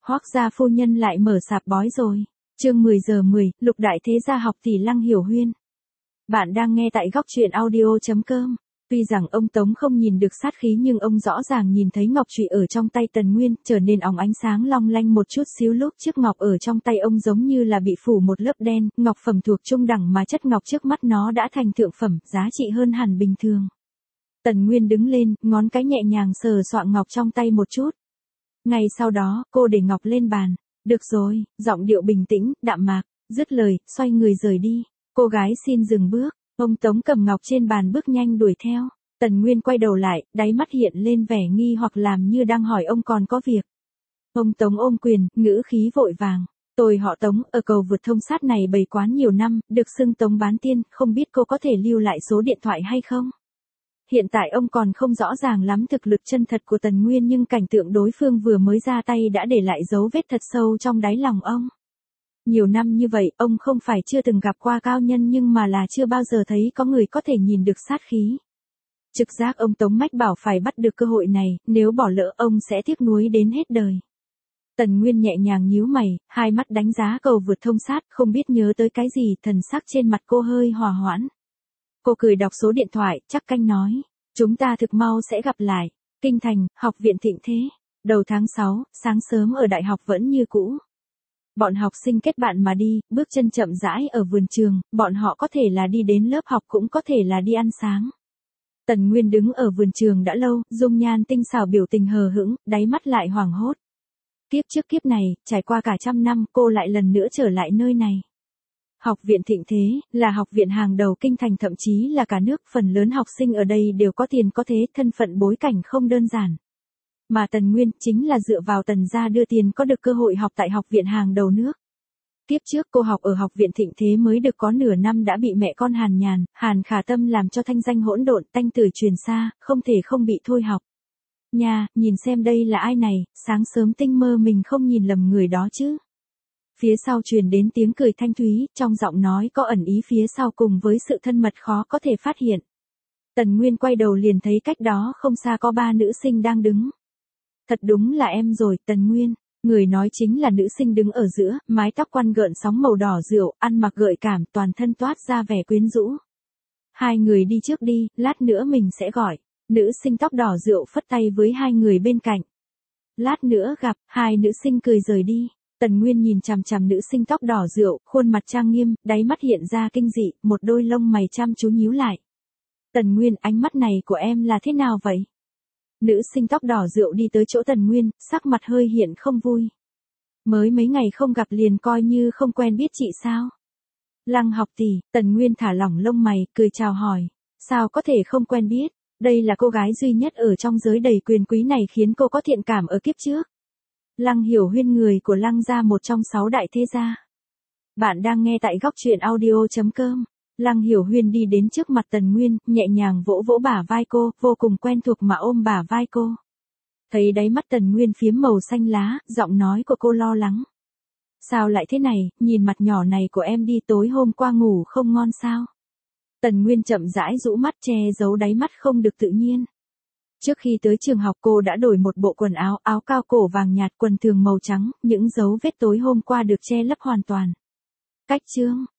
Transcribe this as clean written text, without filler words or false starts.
Hoác gia phu nhân lại mở sạp bói rồi. Chương 10 giờ 10, Lục đại thế gia học tỷ Lăng Hiểu Huyên. Bạn đang nghe tại góc truyện audio.com. Tuy rằng ông Tống không nhìn được sát khí nhưng ông rõ ràng nhìn thấy ngọc trụy ở trong tay Tần Nguyên trở nên óng ánh sáng long lanh một chút xíu, lúc chiếc ngọc ở trong tay ông giống như là bị phủ một lớp đen, ngọc phẩm thuộc trung đẳng mà chất ngọc trước mắt nó đã thành thượng phẩm, giá trị hơn hẳn bình thường. Tần Nguyên đứng lên, ngón cái nhẹ nhàng sờ soạng ngọc trong tay một chút. Ngay sau đó, cô để ngọc lên bàn. Được rồi, giọng điệu bình tĩnh, đạm mạc, dứt lời, xoay người rời đi. Cô gái xin dừng bước, ông Tống cầm ngọc trên bàn bước nhanh đuổi theo. Tần Nguyên quay đầu lại, đáy mắt hiện lên vẻ nghi hoặc làm như đang hỏi ông còn có việc. Ông Tống ôm quyền, ngữ khí vội vàng. Tôi họ Tống, ở cầu vượt thông sát này bày quán nhiều năm, được xưng Tống bán tiên, không biết cô có thể lưu lại số điện thoại hay không? Hiện tại ông còn không rõ ràng lắm thực lực chân thật của Tần Nguyên nhưng cảnh tượng đối phương vừa mới ra tay đã để lại dấu vết thật sâu trong đáy lòng ông. Nhiều năm như vậy, ông không phải chưa từng gặp qua cao nhân nhưng mà là chưa bao giờ thấy có người có thể nhìn được sát khí. Trực giác ông Tống mách bảo phải bắt được cơ hội này, nếu bỏ lỡ ông sẽ tiếc nuối đến hết đời. Tần Nguyên nhẹ nhàng nhíu mày, hai mắt đánh giá cầu vượt thông sát, không biết nhớ tới cái gì, thần sắc trên mặt cô hơi hòa hoãn. Cô cười đọc số điện thoại, chắc canh nói. Chúng ta thực mau sẽ gặp lại. Kinh thành, học viện Thịnh Thế. Đầu tháng 6, sáng sớm ở đại học vẫn như cũ. Bọn học sinh kết bạn mà đi, bước chân chậm rãi ở vườn trường, bọn họ có thể là đi đến lớp học cũng có thể là đi ăn sáng. Tần Nguyên đứng ở vườn trường đã lâu, dung nhan tinh xảo, biểu tình hờ hững, đáy mắt lại hoảng hốt. Kiếp trước kiếp này, trải qua cả trăm năm, cô lại lần nữa trở lại nơi này. Học viện Thịnh Thế, là học viện hàng đầu kinh thành, thậm chí là cả nước, phần lớn học sinh ở đây đều có tiền có thế, thân phận bối cảnh không đơn giản. Mà Tần Nguyên, chính là dựa vào Tần gia đưa tiền có được cơ hội học tại học viện hàng đầu nước. Tiếp trước cô học ở học viện Thịnh Thế mới được có nửa năm đã bị mẹ con Hàn Nhàn, Hàn Khả Tâm làm cho thanh danh hỗn độn, tanh tưởi truyền xa, không thể không bị thôi học. Nha, nhìn xem đây là ai này, sáng sớm tinh mơ mình không nhìn lầm người đó chứ. Phía sau truyền đến tiếng cười thanh thúy, trong giọng nói có ẩn ý phía sau cùng với sự thân mật khó có thể phát hiện. Tần Nguyên quay đầu liền thấy cách đó không xa có ba nữ sinh đang đứng. Thật đúng là em rồi, Tần Nguyên. Người nói chính là nữ sinh đứng ở giữa, mái tóc quăn gợn sóng màu đỏ rượu, ăn mặc gợi cảm, toàn thân toát ra vẻ quyến rũ. Hai người đi trước đi, lát nữa mình sẽ gọi. Nữ sinh tóc đỏ rượu phất tay với hai người bên cạnh. Lát nữa gặp, hai nữ sinh cười rời đi. Tần Nguyên nhìn chằm chằm nữ sinh tóc đỏ rượu, khuôn mặt trang nghiêm, đáy mắt hiện ra kinh dị, một đôi lông mày chăm chú nhíu lại. Tần Nguyên, ánh mắt này của em là thế nào vậy? Nữ sinh tóc đỏ rượu đi tới chỗ Tần Nguyên, sắc mặt hơi hiện không vui. Mới mấy ngày không gặp liền coi như không quen biết chị sao? Lăng học tỷ, Tần Nguyên thả lỏng lông mày, cười chào hỏi. Sao có thể không quen biết? Đây là cô gái duy nhất ở trong giới đầy quyền quý này khiến cô có thiện cảm ở kiếp trước. Lăng Hiểu Huyên, người của Lăng gia, một trong 6 đại thế gia. Bạn đang nghe tại góc truyện audio.com. Lăng Hiểu Huyên đi đến trước mặt Tần Nguyên, nhẹ nhàng vỗ vỗ bả vai cô, vô cùng quen thuộc mà ôm bả vai cô. Thấy đáy mắt Tần Nguyên phiếm màu xanh lá, giọng nói của cô lo lắng. Sao lại thế này, nhìn mặt nhỏ này của em đi, tối hôm qua ngủ không ngon sao? Tần Nguyên chậm rãi rũ mắt che giấu đáy mắt không được tự nhiên. Trước khi tới trường học cô đã đổi một bộ quần áo, áo cao cổ vàng nhạt, quần thường màu trắng, những dấu vết tối hôm qua được che lấp hoàn toàn. Cách chương,